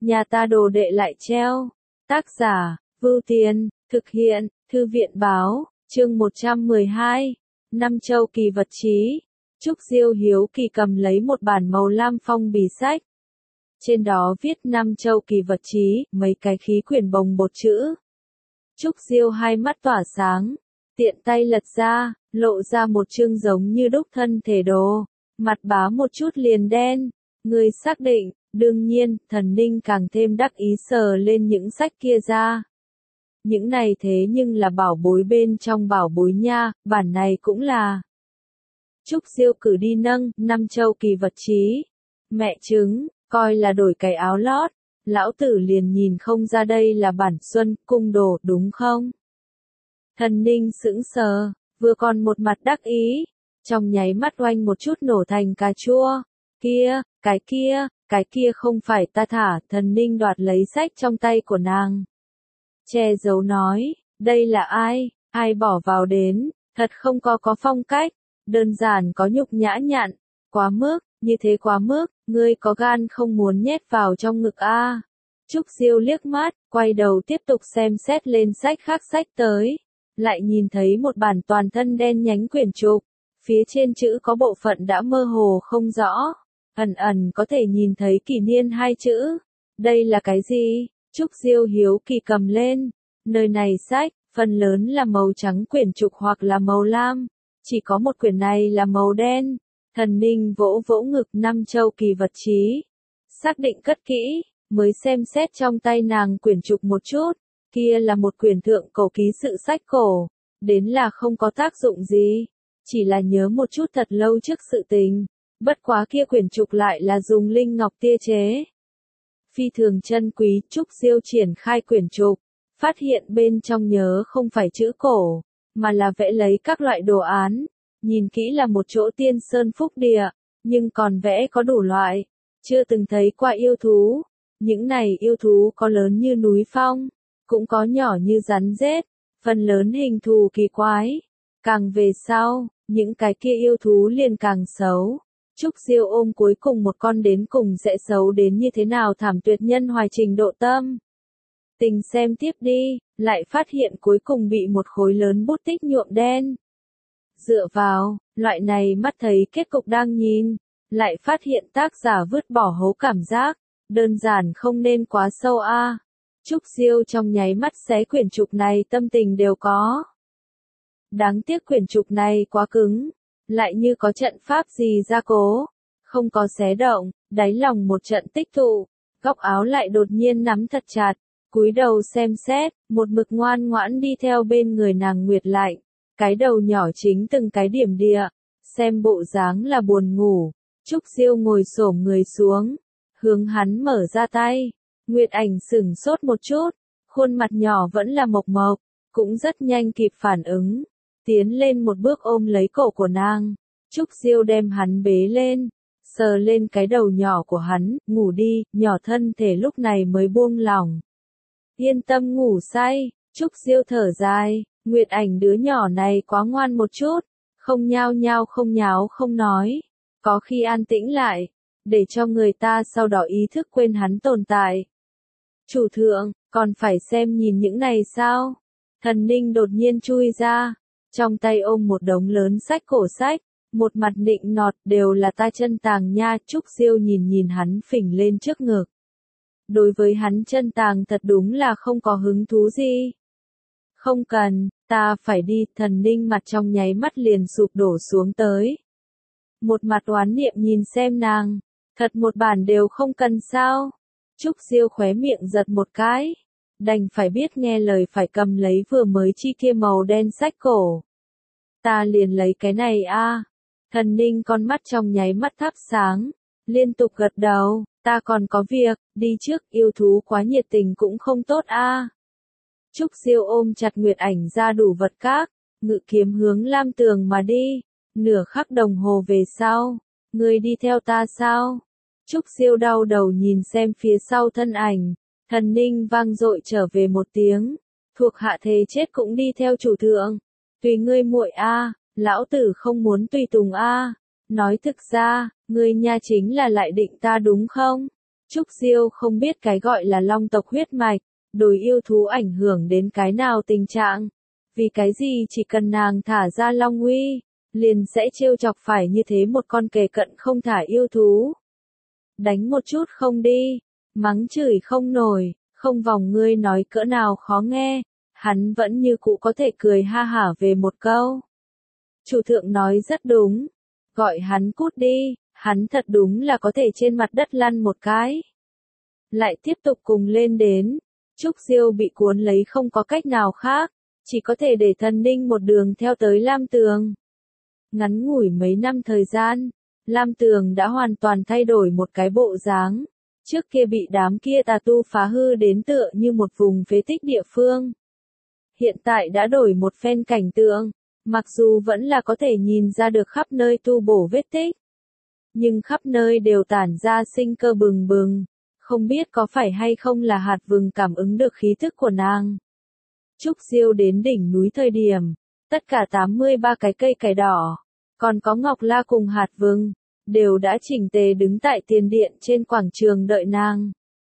nhà ta đồ đệ lại treo. Tác giả, Vưu Tiền, thực hiện, Thư viện Báo, chương 112, Năm Châu Kỳ Vật Chí. Trúc Diêu hiếu kỳ cầm lấy một bản màu lam phong bì sách. Trên đó viết Năm Châu Kỳ Vật Chí, mấy cái khí quyển bồng bột chữ. Trúc Diêu hai mắt tỏa sáng, tiện tay lật ra, lộ ra một chương giống như đúc thân thể đồ, mặt bá một chút liền đen. Người xác định, đương nhiên, Thần Ninh càng thêm đắc ý sờ lên những sách kia ra. Những này thế nhưng là bảo bối bên trong bảo bối nha, bản này cũng là. Trúc Diêu cử đi nâng, Năm Châu Kỳ Vật Chí. Mẹ chứng, coi là đổi cái áo lót, lão tử liền nhìn không ra đây là bản Xuân Cung đồ đúng không? Thần Ninh sững sờ, vừa còn một mặt đắc ý, trong nháy mắt oanh một chút nổ thành cà chua. Cái kia không phải ta thả. Thần Ninh đoạt lấy sách trong tay của nàng. Che giấu nói, đây là ai bỏ vào đến, thật không có phong cách, đơn giản có nhục nhã nhặn, quá mức, như thế quá mức, ngươi có gan không muốn nhét vào trong ngực a? Trúc Diêu liếc mắt, quay đầu tiếp tục xem xét lên sách khác sách tới, lại nhìn thấy một bản toàn thân đen nhánh quyển trục, phía trên chữ có bộ phận đã mơ hồ không rõ, ẩn có thể nhìn thấy kỷ niên hai chữ. Đây là cái gì? Trúc Diêu hiếu kỳ cầm lên, nơi này sách, phần lớn là màu trắng quyển trục hoặc là màu lam, chỉ có một quyển này là màu đen. Thần Ninh vỗ vỗ ngực, Năm Châu Kỳ Vật Chí. Xác định cất kỹ, mới xem xét trong tay nàng quyển trục một chút, kia là một quyển thượng cổ ký sự sách cổ, đến là không có tác dụng gì, chỉ là nhớ một chút thật lâu trước sự tình, bất quá kia quyển trục lại là dùng linh ngọc tia chế. Phi thường chân quý. Trúc Diêu triển khai quyển trục, phát hiện bên trong nhớ không phải chữ cổ, mà là vẽ lấy các loại đồ án, nhìn kỹ là một chỗ tiên sơn phúc địa, nhưng còn vẽ có đủ loại, chưa từng thấy qua yêu thú, những này yêu thú có lớn như núi phong, cũng có nhỏ như rắn rết, phần lớn hình thù kỳ quái, càng về sau, những cái kia yêu thú liền càng xấu. Trúc Diêu ôm cuối cùng một con đến cùng sẽ xấu đến như thế nào thảm tuyệt nhân hoài trình độ tâm. Tình xem tiếp đi, lại phát hiện cuối cùng bị một khối lớn bút tích nhuộm đen. Dựa vào, loại này mắt thấy kết cục đang nhìn, lại phát hiện tác giả vứt bỏ hố cảm giác, đơn giản không nên quá sâu a. Trúc Diêu trong nháy mắt xé quyển trục này tâm tình đều có. Đáng tiếc quyển trục này quá cứng, lại như có trận pháp gì gia cố, không có xé động, đáy lòng một trận tích tụ, góc áo lại đột nhiên nắm thật chặt, cúi đầu xem xét, một mực ngoan ngoãn đi theo bên người nàng Nguyệt Lạnh, cái đầu nhỏ chính từng cái điểm địa, xem bộ dáng là buồn ngủ. Trúc Diêu ngồi xổm người xuống, hướng hắn mở ra tay, Nguyệt Ảnh sửng sốt một chút, khuôn mặt nhỏ vẫn là mộc mộc, cũng rất nhanh kịp phản ứng. Tiến lên một bước ôm lấy cổ của nàng, Trúc Diêu đem hắn bế lên, sờ lên cái đầu nhỏ của hắn, ngủ đi, nhỏ thân thể lúc này mới buông lỏng. Yên tâm ngủ say. Trúc Diêu thở dài, Nguyệt Ảnh đứa nhỏ này quá ngoan một chút, không nhao nhao không nháo không nói, có khi an tĩnh lại, để cho người ta sau đó ý thức quên hắn tồn tại. Chủ thượng, còn phải xem nhìn những này sao? Thần Ninh đột nhiên chui ra, trong tay ôm một đống lớn sách cổ sách, một mặt nịnh nọt, đều là ta chân tàng nha. Trúc Diêu nhìn hắn phình lên trước ngực. Đối với hắn chân tàng thật đúng là không có hứng thú gì. Không cần, ta phải đi. Thần Ninh mặt trong nháy mắt liền sụp đổ xuống tới. Một mặt oán niệm nhìn xem nàng, thật một bản đều không cần sao? Trúc Diêu khóe miệng giật một cái, đành phải biết nghe lời phải cầm lấy vừa mới chi kia màu đen sách cổ. Ta liền lấy cái này a. Thần Ninh con mắt trong nháy mắt thắp sáng, liên tục gật đầu, ta còn có việc, đi trước, yêu thú quá nhiệt tình cũng không tốt a. Trúc Diêu ôm chặt Nguyệt Ảnh ra đủ vật các, ngự kiếm hướng Lam Tường mà đi. Nửa khắc đồng hồ về sau, ngươi đi theo ta sao? Trúc Diêu đau đầu nhìn xem phía sau thân ảnh, Thần Ninh vang dội trở về một tiếng, thuộc hạ thề chết cũng đi theo chủ thượng. Tùy ngươi muội a, lão tử không muốn tùy tùng a. Nói thực ra, ngươi nha chính là lại định ta đúng không? Trúc Diêu không biết cái gọi là long tộc huyết mạch, đối yêu thú ảnh hưởng đến cái nào tình trạng. Vì cái gì chỉ cần nàng thả ra long uy, liền sẽ trêu chọc phải như thế một con kề cận không thả yêu thú. Đánh một chút không đi, mắng chửi không nổi, không vòng ngươi nói cỡ nào khó nghe, hắn vẫn như cũ có thể cười ha hả về một câu. Chủ thượng nói rất đúng, gọi hắn cút đi, hắn thật đúng là có thể trên mặt đất lăn một cái. Lại tiếp tục cùng lên đến, Trúc Diêu bị cuốn lấy không có cách nào khác, chỉ có thể để Thần Ninh một đường theo tới Lam Tường. Ngắn ngủi mấy năm thời gian, Lam Tường đã hoàn toàn thay đổi một cái bộ dáng, trước kia bị đám kia tà tu phá hư đến tựa như một vùng phế tích địa phương. Hiện tại đã đổi một phen cảnh tượng, mặc dù vẫn là có thể nhìn ra được khắp nơi tu bổ vết tích, nhưng khắp nơi đều tản ra sinh cơ bừng bừng, không biết có phải hay không là hạt vừng cảm ứng được khí thức của nàng. Trúc Diêu đến đỉnh núi thời điểm, tất cả 83 cái cây cải đỏ, còn có Ngọc La cùng hạt vừng, đều đã chỉnh tề đứng tại tiền điện trên quảng trường đợi nàng.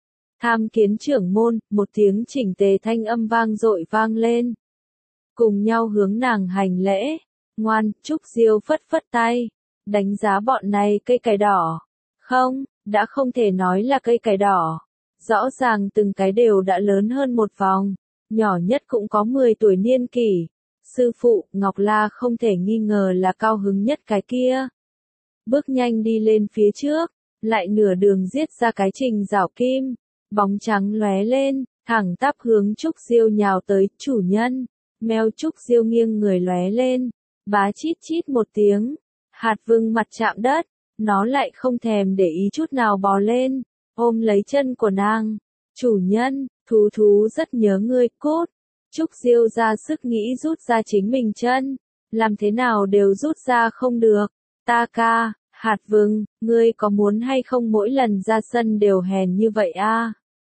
Tham kiến trưởng môn, một tiếng chỉnh tề thanh âm vang dội vang lên. Cùng nhau hướng nàng hành lễ, ngoan, Trúc Diêu phất phất tay, đánh giá bọn này cây cải đỏ. Không, đã không thể nói là cây cải đỏ. Rõ ràng từng cái đều đã lớn hơn một vòng, nhỏ nhất cũng có 10 tuổi niên kỷ. Sư phụ, Ngọc La không thể nghi ngờ là cao hứng nhất cái kia. Bước nhanh đi lên phía trước, lại nửa đường giết ra cái trình rảo kim, bóng trắng lóe lên, thẳng tắp hướng Trúc Diêu nhào tới, chủ nhân. Mèo Trúc Diêu nghiêng người lóe lên, bá chít chít một tiếng, hạt vừng mặt chạm đất, nó lại không thèm để ý chút nào bò lên, ôm lấy chân của nàng. Chủ nhân, thú rất nhớ ngươi, cốt. Trúc Diêu ra sức nghĩ rút ra chính mình chân, làm thế nào đều rút ra không được. Ta ca, hạt vừng, ngươi có muốn hay không mỗi lần ra sân đều hèn như vậy a?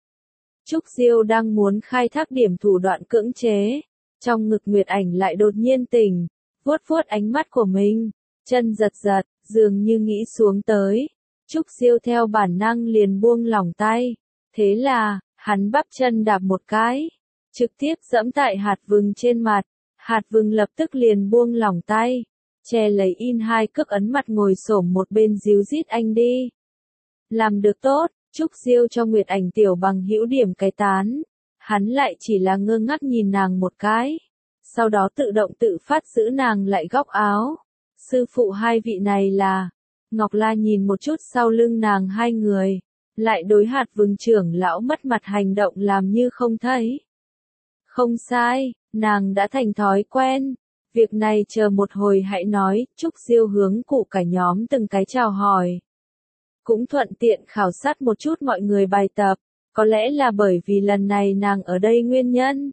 Trúc Diêu đang muốn khai thác điểm thủ đoạn cưỡng chế, trong ngực Nguyệt Ảnh lại đột nhiên tỉnh, vuốt vuốt ánh mắt của mình, chân giật giật, dường như nghĩ xuống tới. Trúc Diêu theo bản năng liền buông lỏng tay, thế là, hắn bắp chân đạp một cái, trực tiếp giẫm tại hạt vừng trên mặt, hạt vừng lập tức liền buông lỏng tay, che lấy in hai cước ấn mặt ngồi xổm một bên díu dít anh đi. Làm được tốt, Trúc Diêu cho Nguyệt Ảnh tiểu bằng hữu điểm cái tán, hắn lại chỉ là ngơ ngác nhìn nàng một cái, sau đó tự động tự phát giữ nàng lại góc áo. Sư phụ hai vị này là, Ngọc La nhìn một chút sau lưng nàng hai người, lại đối hạt vừng trưởng lão mất mặt hành động làm như không thấy. Không sai, nàng đã thành thói quen, việc này chờ một hồi hãy nói. Trúc Diêu hướng cụ cả nhóm từng cái chào hỏi. Cũng thuận tiện khảo sát một chút mọi người bài tập, có lẽ là bởi vì lần này nàng ở đây nguyên nhân.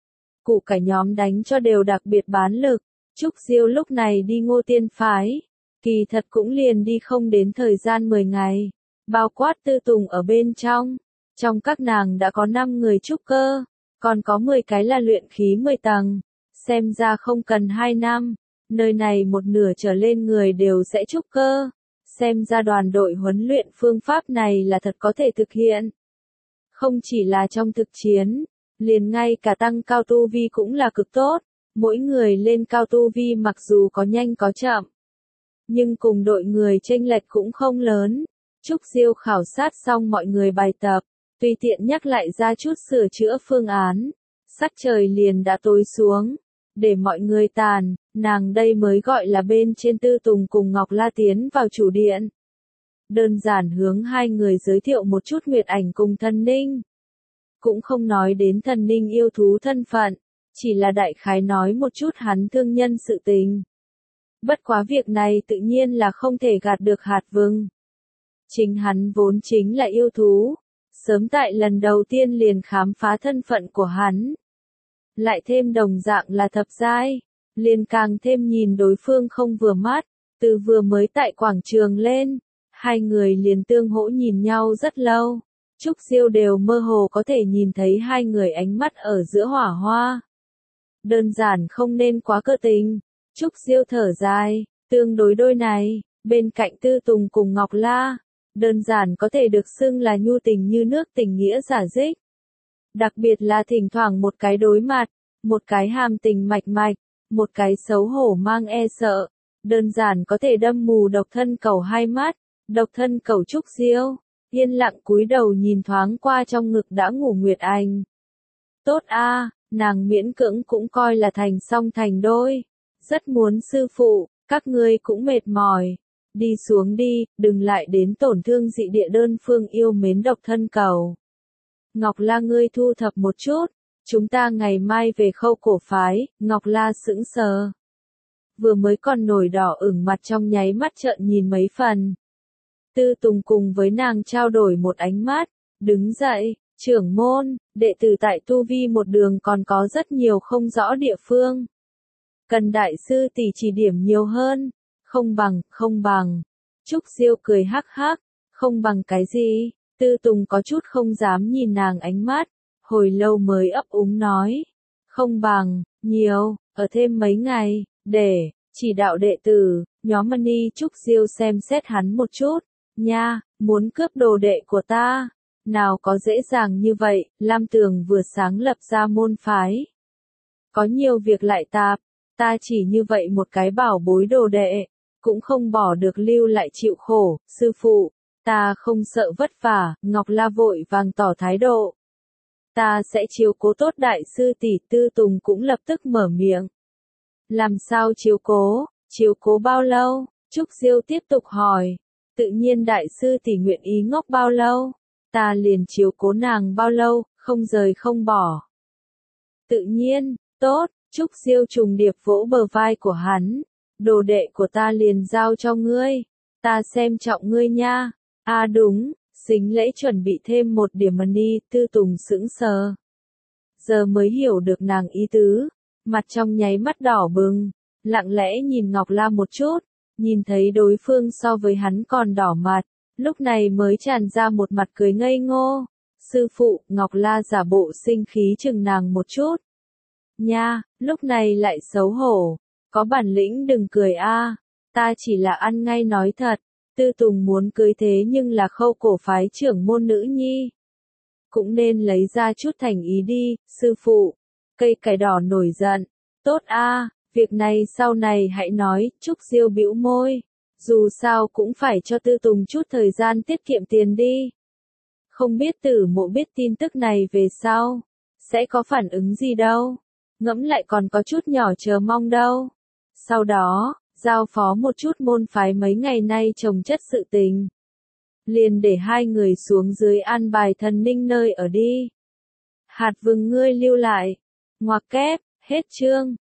Cụ cả nhóm đánh cho đều đặc biệt bán lực, Trúc Diêu lúc này đi Ngô Tiên phái, kỳ thật cũng liền đi không đến thời gian 10 ngày, bao quát Tư Tùng ở bên trong. Trong các nàng đã có 5 người trúc cơ, còn có 10 cái là luyện khí 10 tầng, xem ra không cần 2 năm, nơi này một nửa trở lên người đều sẽ trúc cơ. Xem ra đoàn đội huấn luyện phương pháp này là thật có thể thực hiện. Không chỉ là trong thực chiến, liền ngay cả tăng cao tu vi cũng là cực tốt, mỗi người lên cao tu vi mặc dù có nhanh có chậm, nhưng cùng đội người chênh lệch cũng không lớn. Trúc Diêu khảo sát xong mọi người bài tập, tùy tiện nhắc lại ra chút sửa chữa phương án, sắc trời liền đã tối xuống, để mọi người tàn, nàng đây mới gọi là bên trên Tư Tùng cùng Ngọc La tiến vào chủ điện. Đơn giản hướng hai người giới thiệu một chút Nguyệt Ảnh cùng Thần Ninh. Cũng không nói đến Thần Ninh yêu thú thân phận, chỉ là đại khái nói một chút hắn thương nhân sự tình. Bất quá việc này tự nhiên là không thể gạt được hạt vừng. Chính hắn vốn chính là yêu thú, sớm tại lần đầu tiên liền khám phá thân phận của hắn. Lại thêm đồng dạng là thập giai, liền càng thêm nhìn đối phương không vừa mắt, từ vừa mới tại quảng trường lên, hai người liền tương hỗ nhìn nhau rất lâu. Trúc Diêu đều mơ hồ có thể nhìn thấy hai người ánh mắt ở giữa hỏa hoa. Đơn giản không nên quá cơ tình. Trúc Diêu thở dài, tương đối đôi này, bên cạnh Tư Tùng cùng Ngọc La, đơn giản có thể được xưng là nhu tình như nước, tình nghĩa rả rích. Đặc biệt là thỉnh thoảng một cái đối mặt, một cái hàm tình mạch mạch, một cái xấu hổ mang e sợ, đơn giản có thể đâm mù độc thân cẩu hai mắt. Độc thân cẩu Trúc Diêu, yên lặng cúi đầu nhìn thoáng qua trong ngực đã ngủ Nguyệt Anh. Tốt a, nàng miễn cưỡng cũng coi là thành song thành đôi. Rất muốn sư phụ, các ngươi cũng mệt mỏi. Đi xuống đi, đừng lại đến tổn thương dị địa đơn phương yêu mến độc thân cẩu. Ngọc La ngươi thu thập một chút, chúng ta ngày mai về Khâu Cổ phái. Ngọc La sững sờ. Vừa mới còn nổi đỏ ửng mặt trong nháy mắt trợn nhìn mấy phần. Tư Tùng cùng với nàng trao đổi một ánh mắt, đứng dậy, trưởng môn, đệ tử tại tu vi một đường còn có rất nhiều không rõ địa phương. Cần đại sư tỷ chỉ điểm nhiều hơn, không bằng. Trúc Diêu cười hắc hắc, không bằng cái gì, Tư Tùng có chút không dám nhìn nàng ánh mắt, hồi lâu mới ấp úng nói. Không bằng, nhiều, ở thêm mấy ngày, để, chỉ đạo đệ tử, nhóm Mani Trúc Diêu xem xét hắn một chút. Nha, muốn cướp đồ đệ của ta, nào có dễ dàng như vậy, Lam Tường vừa sáng lập ra môn phái. Có nhiều việc lại tạp, ta chỉ như vậy một cái bảo bối đồ đệ, cũng không bỏ được lưu lại chịu khổ, sư phụ, ta không sợ vất vả, Ngọc La vội vàng tỏ thái độ. Ta sẽ chiếu cố tốt đại sư tỷ. Tư Tùng cũng lập tức mở miệng. Làm sao chiếu cố bao lâu, Trúc Diêu tiếp tục hỏi. Tự nhiên đại sư tỷ nguyện ý ngốc bao lâu, ta liền chiếu cố nàng bao lâu, không rời không bỏ. Tự nhiên, tốt, Trúc Diêu trùng điệp vỗ bờ vai của hắn, đồ đệ của ta liền giao cho ngươi, ta xem trọng ngươi nha. À đúng, xính lễ chuẩn bị thêm một điểm money. Tư Tùng sững sờ. Giờ mới hiểu được nàng ý tứ, mặt trong nháy mắt đỏ bừng, lặng lẽ nhìn Ngọc La một chút. Nhìn thấy đối phương so với hắn còn đỏ mặt, lúc này mới tràn ra một mặt cười ngây ngô. Sư phụ, Ngọc La giả bộ sinh khí chừng nàng một chút. Nha, lúc này lại xấu hổ, có bản lĩnh đừng cười a, ta chỉ là ăn ngay nói thật, Tư Tùng muốn cưới thế nhưng là Khâu Cổ phái trưởng môn nữ nhi. Cũng nên lấy ra chút thành ý đi, sư phụ. Cây cải đỏ nổi giận, tốt a. Việc này sau này hãy nói. Trúc Diêu bĩu môi. Dù sao cũng phải cho Tư Tùng chút thời gian tiết kiệm tiền đi. Không biết Tử Mộ biết tin tức này về sau, sẽ có phản ứng gì đâu. Ngẫm lại còn có chút nhỏ chờ mong đâu. Sau đó, giao phó một chút môn phái mấy ngày nay chồng chất sự tình. Liền để hai người xuống dưới an bài Thần Ninh nơi ở đi. Hạt Vừng ngươi lưu lại. Ngoặc kép, hết chương.